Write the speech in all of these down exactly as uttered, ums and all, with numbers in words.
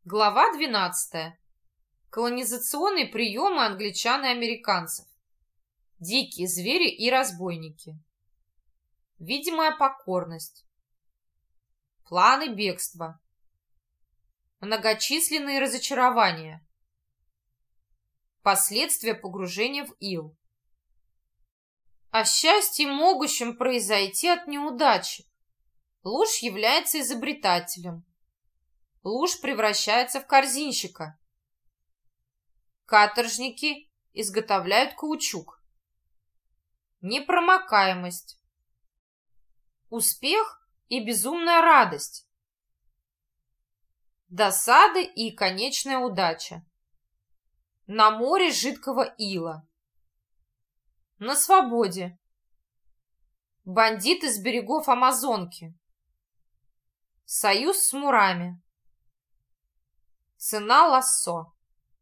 Глава двенадцатая. Колонизационные приемы англичан и американцев. Дикие звери и разбойники. Видимая покорность. Планы бегства. Многочисленные разочарования. Последствия погружения в ил. О счастье, могущем произойти от неудачи. Ложь является изобретателем. Ложь превращается в корзинщика. Каторжники изготовляют каучук. Непромокаемость. Успех и безумная радость. Досады и конечная удача. На море жидкого ила. На свободе. Бандиты с берегов Амазонки. Союз с мурами. Цена лассо.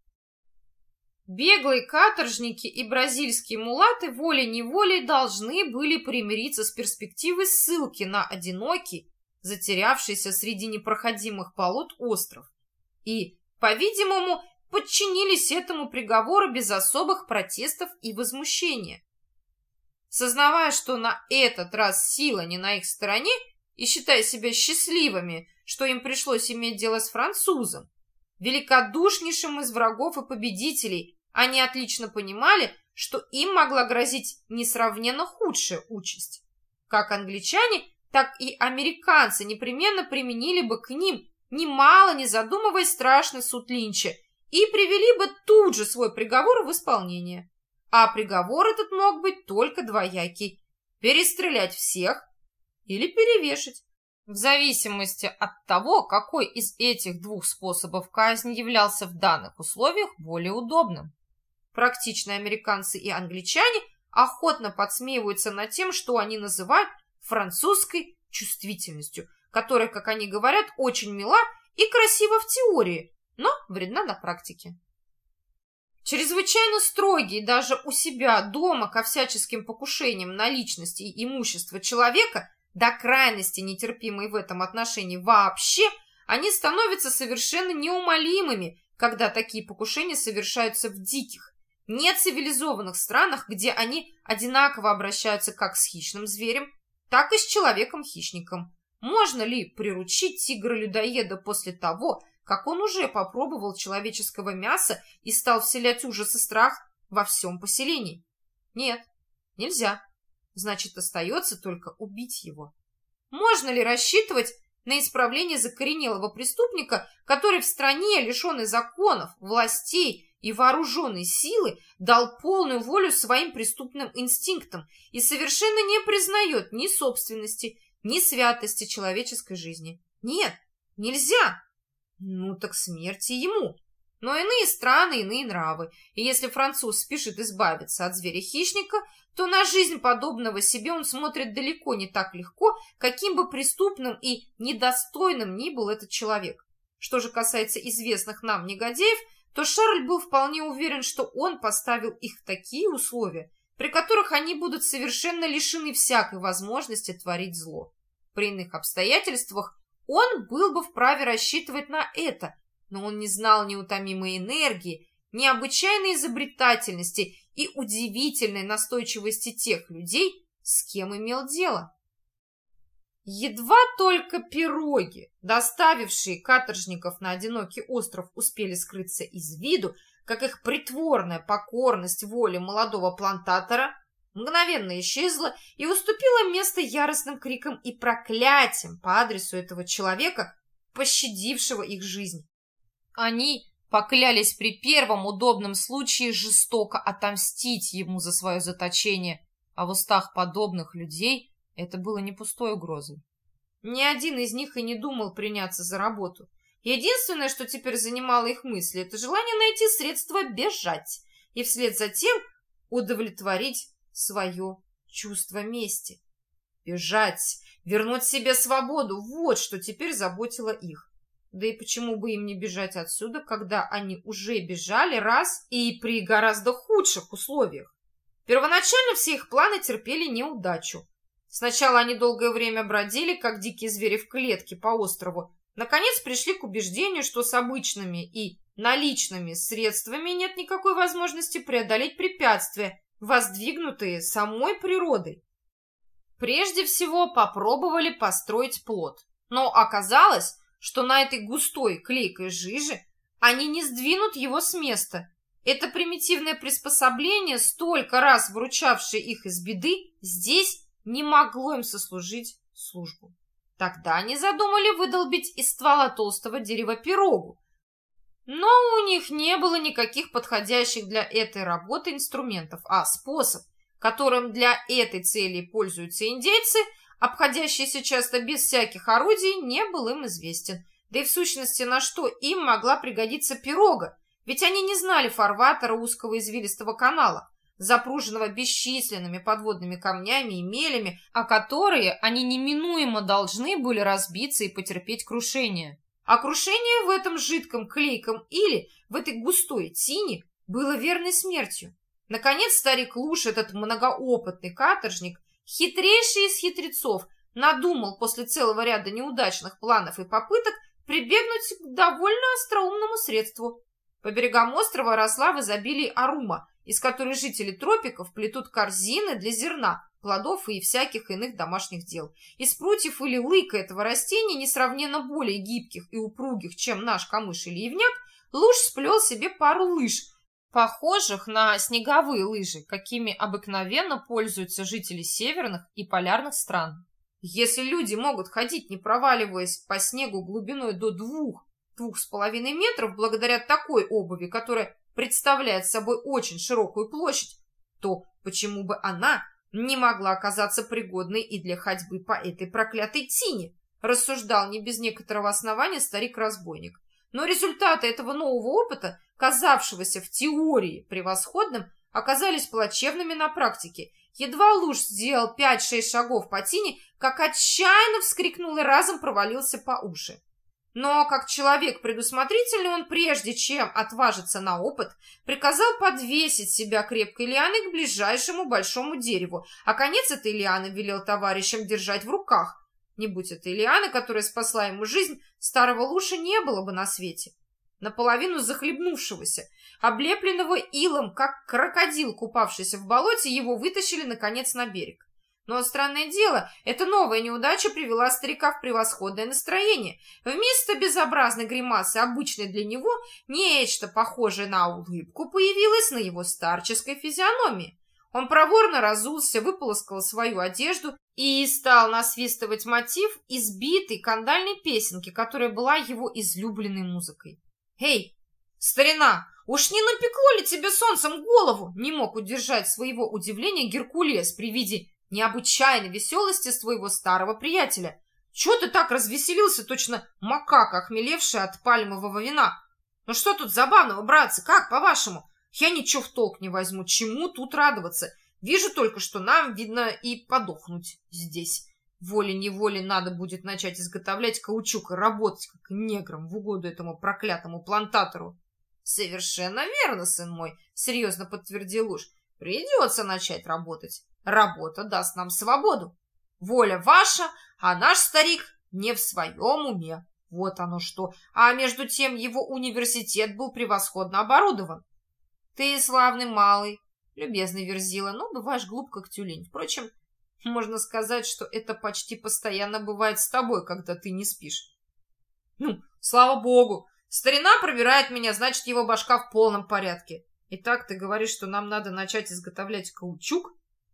Беглые каторжники и бразильские мулаты волей-неволей должны были примириться с перспективой ссылки на одинокий, затерявшийся среди непроходимых болот остров, и, по-видимому, подчинились этому приговору без особых протестов и возмущения. Сознавая, что на этот раз сила не на их стороне, и считая себя счастливыми, что им пришлось иметь дело с французом, великодушнейшим из врагов и победителей, они отлично понимали, что им могла грозить несравненно худшая участь. Как англичане, так и американцы непременно применили бы к ним, немало не задумываясь, страшный суд Линча и привели бы тут же свой приговор в исполнение. А приговор этот мог быть только двоякий – перестрелять всех или перевешать, в зависимости от того, какой из этих двух способов казни являлся в данных условиях более удобным. Практичные американцы и англичане охотно подсмеиваются над тем, что они называют французской чувствительностью, которая, как они говорят, очень мила и красива в теории, но вредна на практике. Чрезвычайно строгий даже у себя дома ко всяческим покушениям на личность и имущество человека, до крайности нетерпимые в этом отношении вообще, они становятся совершенно неумолимыми, когда такие покушения совершаются в диких, нецивилизованных странах, где они одинаково обращаются как с хищным зверем, так и с человеком-хищником. Можно ли приручить тигра-людоеда после того, как он уже попробовал человеческого мяса и стал вселять ужас и страх во всем поселении? Нет, нельзя. Значит, остается только убить его. Можно ли рассчитывать на исправление закоренелого преступника, который в стране, лишенной законов, властей и вооруженной силы, дал полную волю своим преступным инстинктам и совершенно не признает ни собственности, ни святости человеческой жизни? Нет, нельзя. Ну так смерти ему. Но иные страны, иные нравы, и если француз спешит избавиться от зверя-хищника, то на жизнь подобного себе он смотрит далеко не так легко, каким бы преступным и недостойным ни был этот человек. Что же касается известных нам негодяев, то Шарль был вполне уверен, что он поставил их в такие условия, при которых они будут совершенно лишены всякой возможности творить зло. При иных обстоятельствах он был бы вправе рассчитывать на это, но он не знал неутомимой энергии, необычайной изобретательности и удивительной настойчивости тех людей, с кем имел дело. Едва только пироги, доставившие каторжников на одинокий остров, успели скрыться из виду, как их притворная покорность воле молодого плантатора мгновенно исчезла и уступила место яростным крикам и проклятиям по адресу этого человека, пощадившего их жизнь. Они поклялись при первом удобном случае жестоко отомстить ему за свое заточение, а в устах подобных людей это было не пустой угрозой. Ни один из них и не думал приняться за работу. Единственное, что теперь занимало их мысли, это желание найти средства бежать и вслед за тем удовлетворить свое чувство мести. Бежать, вернуть себе свободу – вот что теперь заботило их. Да и почему бы им не бежать отсюда, когда они уже бежали раз и при гораздо худших условиях? Первоначально все их планы терпели неудачу. Сначала они долгое время бродили, как дикие звери в клетке по острову, наконец пришли к убеждению, что с обычными и наличными средствами нет никакой возможности преодолеть препятствия, воздвигнутые самой природой. Прежде всего попробовали построить плот, но оказалось, что на этой густой клейкой жиже они не сдвинут его с места. Это примитивное приспособление, столько раз выручавшее их из беды, здесь не могло им сослужить службу. Тогда они задумали выдолбить из ствола толстого дерева пирогу, но у них не было никаких подходящих для этой работы инструментов, а способ, которым для этой цели пользуются индейцы, обходящийся часто без всяких орудий, не был им известен. Да и в сущности, на что им могла пригодиться пирога, ведь они не знали фарватера узкого извилистого канала, запруженного бесчисленными подводными камнями и мелями, о которые они неминуемо должны были разбиться и потерпеть крушение. А крушение в этом жидком клейком или в этой густой тине было верной смертью. Наконец старик Луш, этот многоопытный каторжник, хитрейший из хитрецов, надумал после целого ряда неудачных планов и попыток прибегнуть к довольно остроумному средству. По берегам острова росла в изобилии арума, из которой жители тропиков плетут корзины для зерна, плодов и всяких иных домашних дел. Из прутьев или лыка этого растения, несравненно более гибких и упругих, чем наш камыш или ивняк, Луш сплел себе пару лыж, похожих на снеговые лыжи, какими обыкновенно пользуются жители северных и полярных стран. Если люди могут ходить, не проваливаясь по снегу глубиной до двух, двух с половиной метров, благодаря такой обуви, которая представляет собой очень широкую площадь, то почему бы она не могла оказаться пригодной и для ходьбы по этой проклятой тине, рассуждал не без некоторого основания старик-разбойник. Но результаты этого нового опыта, казавшегося в теории превосходным, оказались плачевными на практике. Едва Луш сделал пять-шесть шагов по тине, как отчаянно вскрикнул и разом провалился по уши. Но, как человек предусмотрительный, он, прежде чем отважиться на опыт, приказал подвесить себя крепкой лианой к ближайшему большому дереву, а конец этой лианы велел товарищам держать в руках. Не будь этой лианы, которая спасла ему жизнь, старого Луша не было бы на свете. Наполовину захлебнувшегося, облепленного илом, как крокодил, купавшийся в болоте, его вытащили, наконец, на берег. Но, странное дело, эта новая неудача привела старика в превосходное настроение. Вместо безобразной гримасы, обычной для него, нечто похожее на улыбку появилось на его старческой физиономии. Он проворно разулся, выполоскал свою одежду и стал насвистывать мотив избитой кандальной песенки, которая была его излюбленной музыкой. «Эй, старина, уж не напекло ли тебе солнцем голову?» Не мог удержать своего удивления Геркулес при виде необычайной веселости своего старого приятеля. «Чего ты так развеселился, точно макака, охмелевшая от пальмового вина? Ну что тут забавного, братцы, как по-вашему? Я ничего в толк не возьму, чему тут радоваться? Вижу только, что нам, видно, и подохнуть здесь. Волей-неволей надо будет начать изготовлять каучук и работать, как неграм, в угоду этому проклятому плантатору». «Совершенно верно, сын мой», — серьезно подтвердил Луш. «Придется начать работать. Работа даст нам свободу. Воля ваша, а наш старик не в своем уме. Вот оно что. А между тем его университет был превосходно оборудован. Ты славный малый, любезный Верзила, но бываешь глуп, как тюлень. Впрочем, можно сказать, что это почти постоянно бывает с тобой, когда ты не спишь. Ну, слава богу, старина пробирает меня, значит, его башка в полном порядке. Итак, ты говоришь, что нам надо начать изготовлять каучук?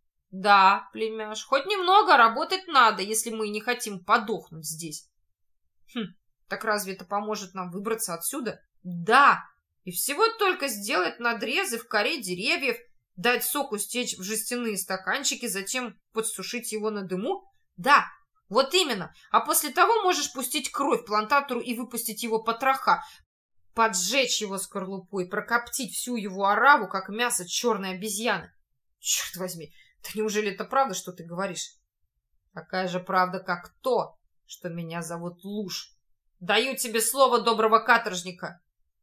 Да, племяш, хоть немного работать надо, если мы не хотим подохнуть здесь. Хм, так разве это поможет нам выбраться отсюда? Да, и всего только сделать надрезы в коре деревьев, дать соку стечь в жестяные стаканчики, затем подсушить его на дыму? Да, вот именно. А после того можешь пустить кровь плантатору и выпустить его потроха, поджечь его скорлупой, прокоптить всю его ораву, как мясо черной обезьяны. Черт возьми, да неужели это правда, что ты говоришь? Такая же правда, как то, что меня зовут Луш. Даю тебе слово доброго каторжника.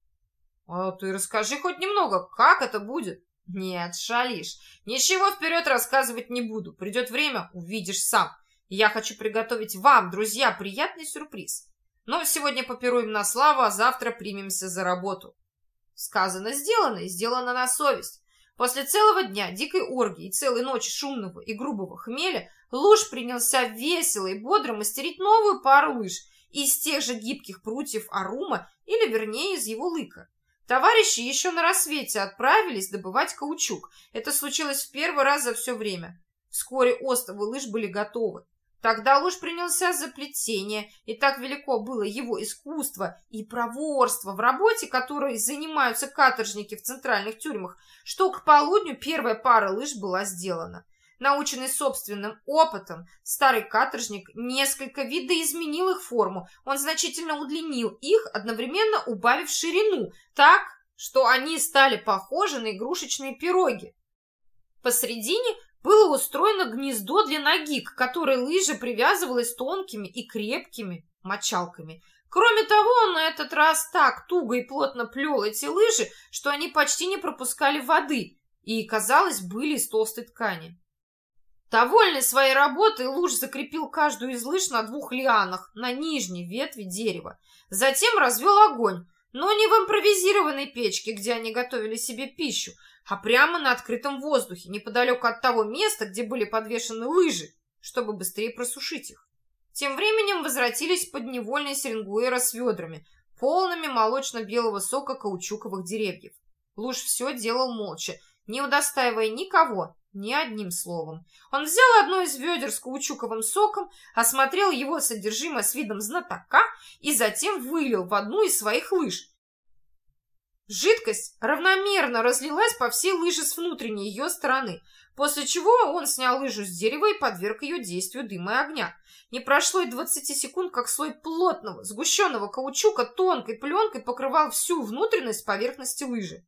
А ты расскажи хоть немного, как это будет? Нет, шалишь. Ничего вперед рассказывать не буду. Придет время, увидишь сам. И я хочу приготовить вам, друзья, приятный сюрприз. Но сегодня попируем на славу, а завтра примемся за работу. Сказано, сделано, и сделано на совесть. После целого дня дикой оргии и целой ночи шумного и грубого хмеля Луж принялся весело и бодро мастерить новую пару лыж из тех же гибких прутьев арума, или вернее из его лыка. Товарищи еще на рассвете отправились добывать каучук. Это случилось в первый раз за все время. Вскоре остовы лыж были готовы. Тогда Луж принялся за плетение, и так велико было его искусство и проворство в работе, которой занимаются каторжники в центральных тюрьмах, что к полудню первая пара лыж была сделана. Наученный собственным опытом, старый каторжник несколько видоизменил их форму. Он значительно удлинил их, одновременно убавив ширину, так, что они стали похожи на игрушечные пироги. Посредине было устроено гнездо для ноги, к которой лыжа привязывалась тонкими и крепкими мочалками. Кроме того, он на этот раз так туго и плотно плел эти лыжи, что они почти не пропускали воды и, казалось, были из толстой ткани. Довольный своей работой, Луж закрепил каждую из лыж на двух лианах на нижней ветви дерева. Затем развел огонь, но не в импровизированной печке, где они готовили себе пищу, а прямо на открытом воздухе, неподалеку от того места, где были подвешены лыжи, чтобы быстрее просушить их. Тем временем возвратились подневольные Серенгуэра с ведрами, полными молочно-белого сока каучуковых деревьев. Луж все делал молча, не удостаивая никого ни одним словом. Он взял одно из ведер с каучуковым соком, осмотрел его содержимое с видом знатока и затем вылил в одну из своих лыж. Жидкость равномерно разлилась по всей лыже с внутренней ее стороны, после чего он снял лыжу с дерева и подверг ее действию дыма и огня. Не прошло и двадцати секунд, как слой плотного, сгущенного каучука тонкой пленкой покрывал всю внутренность поверхности лыжи.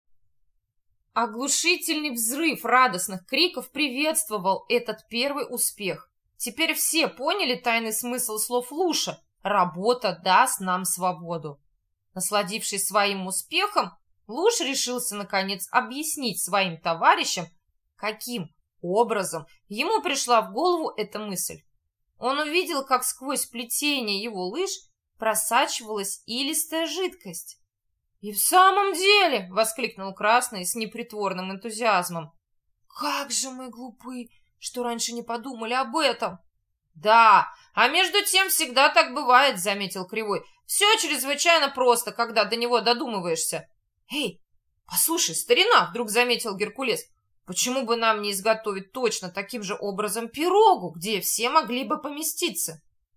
Оглушительный взрыв радостных криков приветствовал этот первый успех. Теперь все поняли тайный смысл слов Луша: «Работа даст нам свободу». Насладившись своим успехом, Луж решился, наконец, объяснить своим товарищам, каким образом ему пришла в голову эта мысль. Он увидел, как сквозь плетение его лыж просачивалась илистая жидкость. «И в самом деле!» — воскликнул Красный с непритворным энтузиазмом. «Как же мы глупы, что раньше не подумали об этом!» «Да, а между тем всегда так бывает», — заметил Кривой. «Все чрезвычайно просто, когда до него додумываешься». «Эй, послушай, старина!» — вдруг заметил Геркулес. «Почему бы нам не изготовить точно таким же образом пирогу, где все могли бы поместиться?»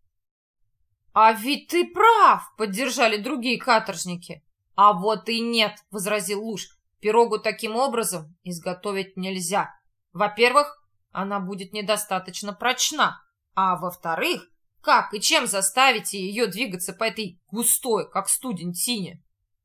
«А ведь ты прав!» — поддержали другие каторжники. «А вот и нет!» — возразил Луж. «Пирогу таким образом изготовить нельзя. Во-первых, она будет недостаточно прочна. А во-вторых, как и чем заставите ее двигаться по этой густой, как студень, тине?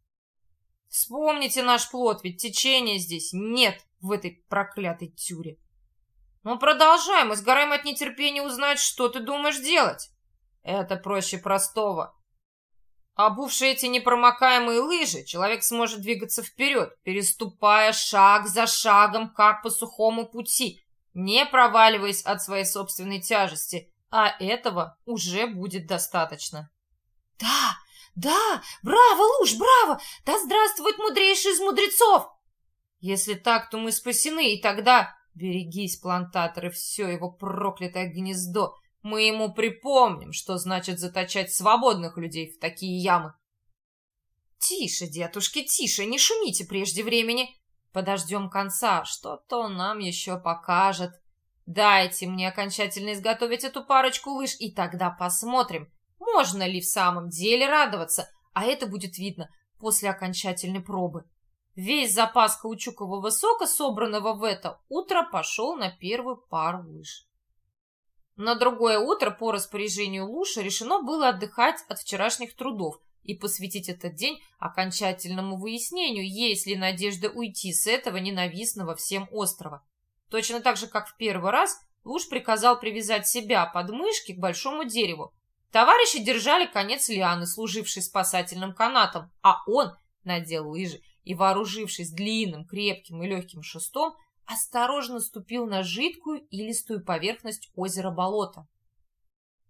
Вспомните наш плод, ведь течения здесь нет в этой проклятой тюре. Ну, продолжай, мы сгораем от нетерпения узнать, что ты думаешь делать. Это проще простого. Обувши эти непромокаемые лыжи, человек сможет двигаться вперед, переступая шаг за шагом, как по сухому пути, не проваливаясь от своей собственной тяжести, а этого уже будет достаточно. «Да, да, браво, Луж, браво! Да здравствует мудрейший из мудрецов!» «Если так, то мы спасены, и тогда берегись, плантатор, и все его проклятое гнездо. Мы ему припомним, что значит заточать свободных людей в такие ямы». «Тише, дедушки, тише, не шумите прежде времени. Подождем конца, что-то он нам еще покажет. Дайте мне окончательно изготовить эту парочку лыж, и тогда посмотрим, можно ли в самом деле радоваться, а это будет видно после окончательной пробы». Весь запас каучукового сока, собранного в это утро, пошел на первую пару лыж. На другое утро по распоряжению Луша решено было отдыхать от вчерашних трудов и посвятить этот день окончательному выяснению, есть ли надежда уйти с этого ненавистного всем острова. Точно так же, как в первый раз, Луш приказал привязать себя под мышки к большому дереву. Товарищи держали конец лианы, служивший спасательным канатом, а он надел лыжи и, вооружившись длинным, крепким и легким шестом, осторожно ступил на жидкую илистую поверхность озера-болота.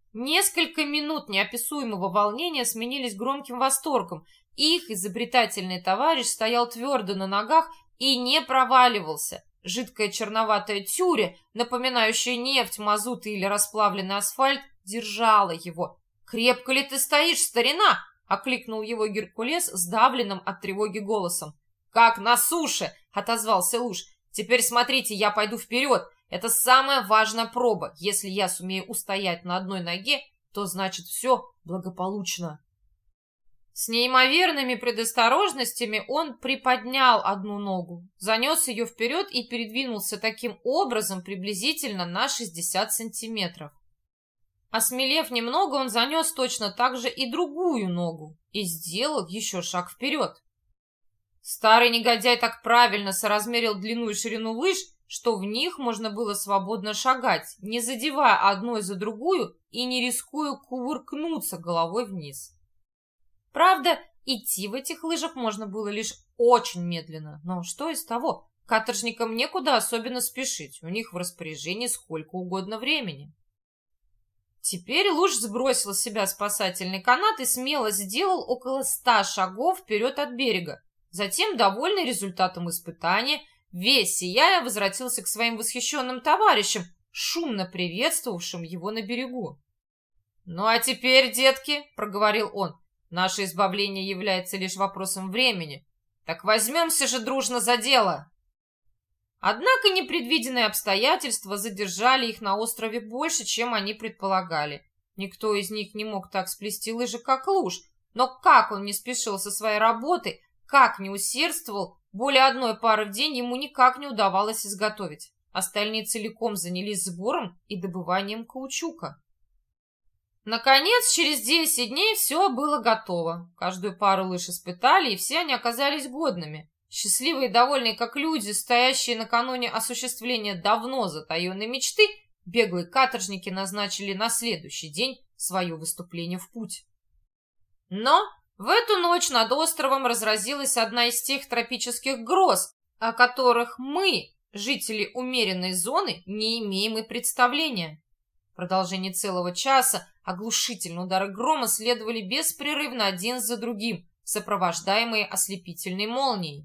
Несколько минут неописуемого волнения сменились громким восторгом. Их изобретательный товарищ стоял твердо на ногах и не проваливался. Жидкая черноватая тюря, напоминающая нефть, мазут или расплавленный асфальт, держала его. «Крепко ли ты стоишь, старина?» — окликнул его Геркулес сдавленным от тревоги голосом. «Как на суше!» — отозвался Луж. «Теперь смотрите, я пойду вперед. Это самая важная проба. Если я сумею устоять на одной ноге, то значит все благополучно». С неимоверными предосторожностями он приподнял одну ногу, занес ее вперед и передвинулся таким образом приблизительно на шестьдесят сантиметров. Осмелев немного, он занес точно так же и другую ногу и сделал еще шаг вперед. Старый негодяй так правильно соразмерил длину и ширину лыж, что в них можно было свободно шагать, не задевая одной за другую и не рискуя кувыркнуться головой вниз. Правда, идти в этих лыжах можно было лишь очень медленно, но что из того? Каторжникам некуда особенно спешить, у них в распоряжении сколько угодно времени. Теперь Луж сбросил с себя спасательный канат и смело сделал около ста шагов вперед от берега. Затем, довольный результатом испытания, весь сияя возвратился к своим восхищенным товарищам, шумно приветствовавшим его на берегу. «Ну а теперь, детки, — проговорил он, — наше избавление является лишь вопросом времени. Так возьмемся же дружно за дело!» Однако непредвиденные обстоятельства задержали их на острове больше, чем они предполагали. Никто из них не мог так сплести лыжи, как Луж, но как он не спешил со своей работой, как не усердствовал, более одной пары в день ему никак не удавалось изготовить. Остальные целиком занялись сбором и добыванием каучука. Наконец, через десять дней все было готово. Каждую пару лыж испытали, и все они оказались годными. Счастливые и довольные, как люди, стоящие накануне осуществления давно затаенной мечты, беглые каторжники назначили на следующий день свое выступление в путь. Но в эту ночь над островом разразилась одна из тех тропических гроз, о которых мы, жители умеренной зоны, не имеем и представления. В продолжении целого часа оглушительные удары грома следовали беспрерывно один за другим, сопровождаемые ослепительной молнией.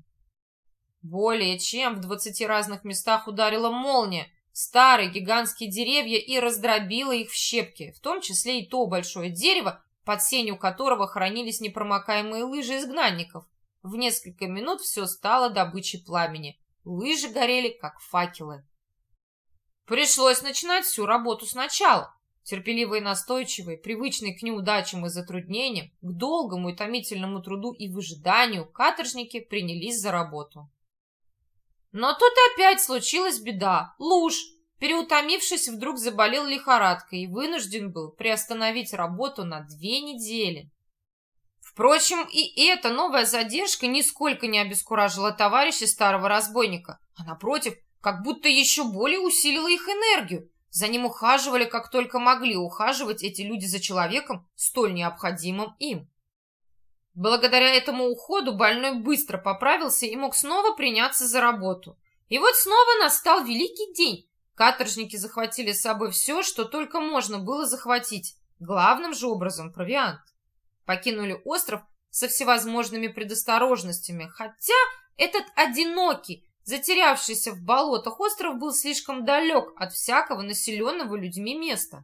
Более чем в двадцати разных местах ударила молния, старые гигантские деревья, и раздробила их в щепки, в том числе и то большое дерево, под сенью которого хранились непромокаемые лыжи изгнанников. В несколько минут все стало добычей пламени. Лыжи горели, как факелы. Пришлось начинать всю работу сначала. Терпеливые и настойчивые, привычные к неудачам и затруднениям, к долгому и томительному труду и выжиданию, каторжники принялись за работу. Но тут опять случилась беда. Луж, переутомившись, вдруг заболел лихорадкой и вынужден был приостановить работу на две недели. Впрочем, и эта новая задержка нисколько не обескуражила товарищей старого разбойника, а, напротив, как будто еще более усилила их энергию. За ним ухаживали, как только могли ухаживать эти люди за человеком, столь необходимым им. Благодаря этому уходу больной быстро поправился и мог снова приняться за работу. И вот снова настал великий день. Каторжники захватили с собой все, что только можно было захватить, главным же образом провиант. Покинули остров со всевозможными предосторожностями, хотя этот одинокий, затерявшийся в болотах остров был слишком далек от всякого населенного людьми места.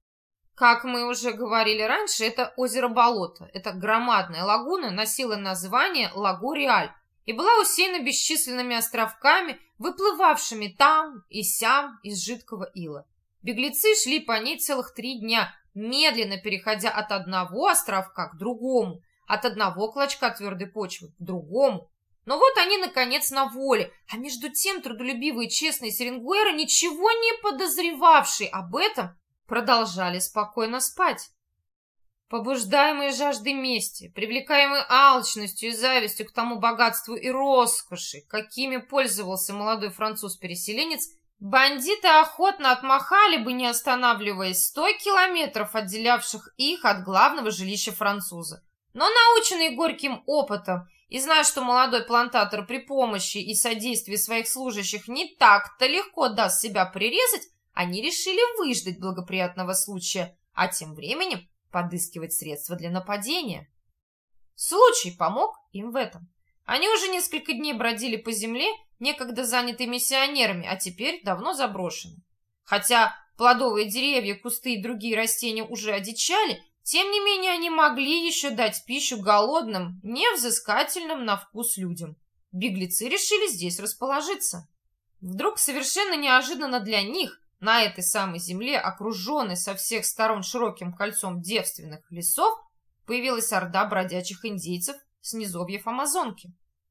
Как мы уже говорили раньше, это озеро-болото, эта громадная лагуна носила название Лаго-Реаль и была усеяна бесчисленными островками, выплывавшими там и сям из жидкого ила. Беглецы шли по ней целых три дня, медленно переходя от одного островка к другому, от одного клочка твердой почвы к другому. Но вот они, наконец, на воле, а между тем трудолюбивые и честные серенгуэры, ничего не подозревавшие об этом, продолжали спокойно спать. Побуждаемые жаждой мести, привлекаемые алчностью и завистью к тому богатству и роскоши, какими пользовался молодой француз-переселенец, бандиты охотно отмахали бы, не останавливаясь, сто километров, отделявших их от главного жилища француза. Но наученные горьким опытом и зная, что молодой плантатор при помощи и содействии своих служащих не так-то легко даст себя прирезать, они решили выждать благоприятного случая, а тем временем подыскивать средства для нападения. Случай помог им в этом. Они уже несколько дней бродили по земле, некогда занятой миссионерами, а теперь давно заброшены. Хотя плодовые деревья, кусты и другие растения уже одичали, тем не менее они могли еще дать пищу голодным, невзыскательным на вкус людям. Беглецы решили здесь расположиться. Вдруг совершенно неожиданно для них на этой самой земле, окруженной со всех сторон широким кольцом девственных лесов, появилась орда бродячих индейцев с низовьев Амазонки.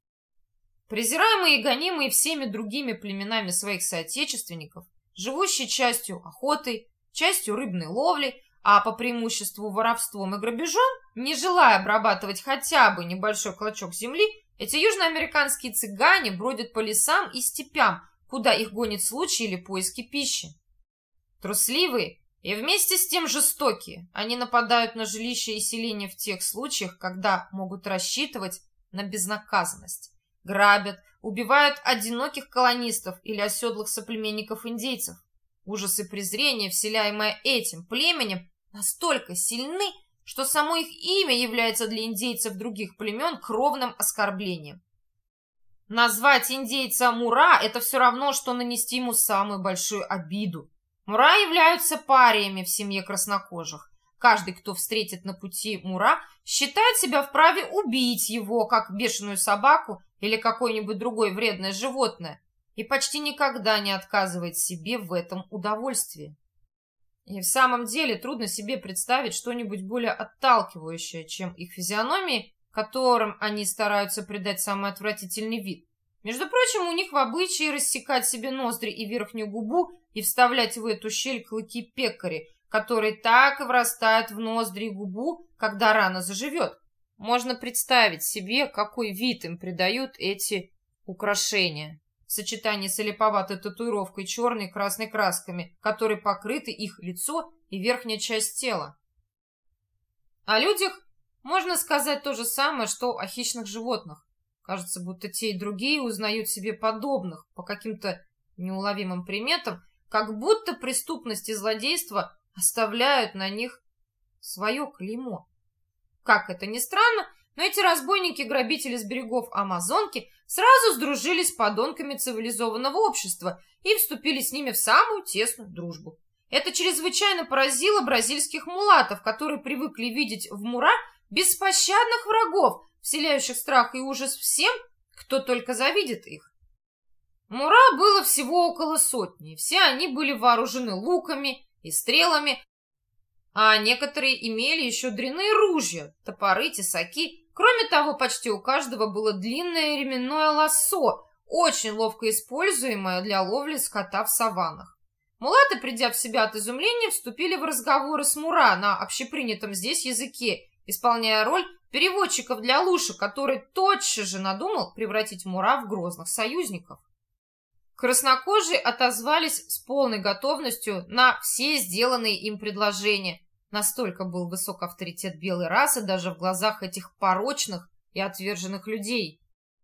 Презираемые и гонимые всеми другими племенами своих соотечественников, живущие частью охотой, частью рыбной ловлей, а по преимуществу воровством и грабежом, не желая обрабатывать хотя бы небольшой клочок земли, эти южноамериканские цыгане бродят по лесам и степям, куда их гонит случай или поиски пищи. Трусливые и вместе с тем жестокие, они нападают на жилища и селения в тех случаях, когда могут рассчитывать на безнаказанность. Грабят, убивают одиноких колонистов или оседлых соплеменников индейцев. Ужас и презрение, вселяемое этим племенем, настолько сильны, что само их имя является для индейцев других племен кровным оскорблением. Назвать индейца Мура – это все равно, что нанести ему самую большую обиду. Мура являются париями в семье краснокожих. Каждый, кто встретит на пути Мура, считает себя вправе убить его, как бешеную собаку или какое-нибудь другое вредное животное, и почти никогда не отказывает себе в этом удовольствии. И в самом деле трудно себе представить что-нибудь более отталкивающее, чем их физиономии, которым они стараются придать самый отвратительный вид. Между прочим, у них в обычае рассекать себе ноздри и верхнюю губу и вставлять в эту щель клыки пекари, которые так и врастают в ноздри и губу, когда рана заживет. Можно представить себе, какой вид им придают эти украшения в сочетании с олиповатой татуировкой черной и красной красками, которой покрыты их лицо и верхняя часть тела. О людях можно сказать то же самое, что о хищных животных. Кажется, будто те и другие узнают себе подобных по каким-то неуловимым приметам, как будто преступность и злодейство оставляют на них свое клеймо. Как это ни странно, но эти разбойники-грабители с берегов Амазонки сразу сдружились с подонками цивилизованного общества и вступили с ними в самую тесную дружбу. Это чрезвычайно поразило бразильских мулатов, которые привыкли видеть в Мура беспощадных врагов, вселяющих страх и ужас всем, кто только завидит их. Мура было всего около сотни, все они были вооружены луками и стрелами, а некоторые имели еще дряные ружья, топоры, тесаки. Кроме того, почти у каждого было длинное ременное лассо, очень ловко используемое для ловли скота в саваннах. Мулаты, придя в себя от изумления, вступили в разговоры с Мура на общепринятом здесь языке, исполняя роль переводчиков для луши, который тотчас же надумал превратить Мура в грозных союзников. Краснокожие отозвались с полной готовностью на все сделанные им предложения. Настолько был высок авторитет белой расы даже в глазах этих порочных и отверженных людей.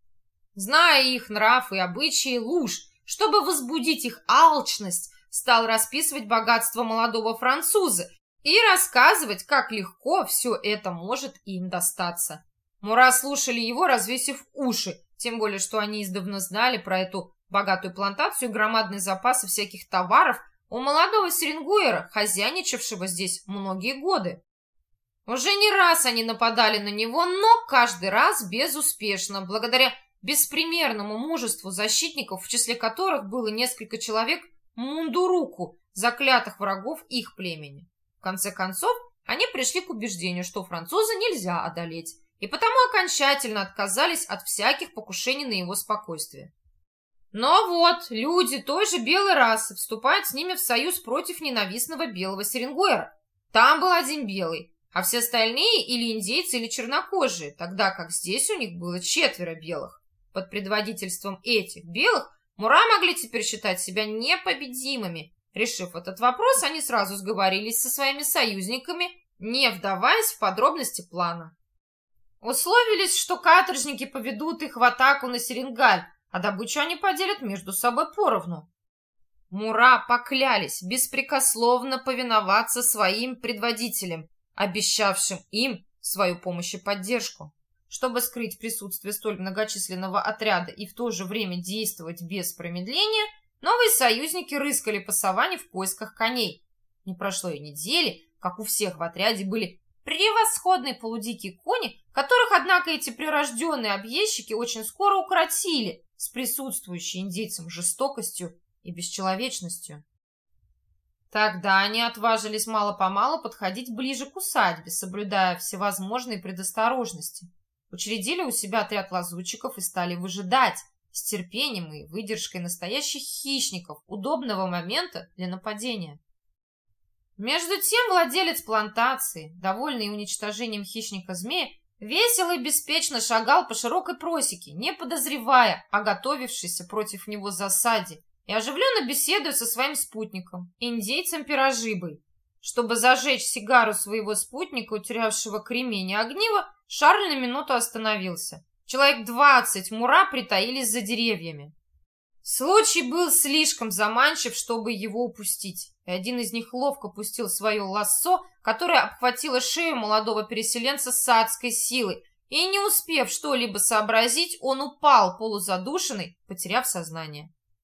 Зная их нрав и обычаи, Луж, чтобы возбудить их алчность, стал расписывать богатство молодого француза и рассказывать, как легко все это может им достаться. Мура слушали его, развесив уши, тем более, что они издавна знали про эту богатую плантацию и громадные запасы всяких товаров у молодого серенгуэра, хозяйничавшего здесь многие годы. Уже не раз они нападали на него, но каждый раз безуспешно, благодаря беспримерному мужеству защитников, в числе которых было несколько человек мундуруку, заклятых врагов их племени. В конце концов, они пришли к убеждению, что француза нельзя одолеть, и потому окончательно отказались от всяких покушений на его спокойствие. Но вот люди той же белой расы вступают с ними в союз против ненавистного белого серенгуэра. Там был один белый, а все остальные или индейцы, или чернокожие, тогда как здесь у них было четверо белых. Под предводительством этих белых Мура могли теперь считать себя непобедимыми. Решив этот вопрос, они сразу сговорились со своими союзниками, не вдаваясь в подробности плана. Условились, что каторжники поведут их в атаку на Серенгаль, а добычу они поделят между собой поровну. Мура поклялись беспрекословно повиноваться своим предводителям, обещавшим им свою помощь и поддержку. Чтобы скрыть присутствие столь многочисленного отряда и в то же время действовать без промедления, новые союзники рыскали по саванне в поисках коней. Не прошло и недели, как у всех в отряде были превосходные полудикие кони, которых, однако, эти прирожденные объездчики очень скоро укротили с присутствующей индейцам жестокостью и бесчеловечностью. Тогда они отважились мало-помалу подходить ближе к усадьбе, соблюдая всевозможные предосторожности. Учредили у себя отряд лазутчиков и стали выжидать с терпением и выдержкой настоящих хищников удобного момента для нападения. Между тем владелец плантации, довольный уничтожением хищника-змея, весело и беспечно шагал по широкой просеке, не подозревая о готовившейся против него засаде, и оживленно беседуя со своим спутником, индейцем Пирожибой. Чтобы зажечь сигару своего спутника, утерявшего кремень и огниво, Шарль на минуту остановился. Человек двадцать мура притаились за деревьями. Случай был слишком заманчив, чтобы его упустить, и один из них ловко пустил свое лассо, которое обхватило шею молодого переселенца с адской силой, и, не успев что-либо сообразить, он упал полузадушенный, потеряв сознание.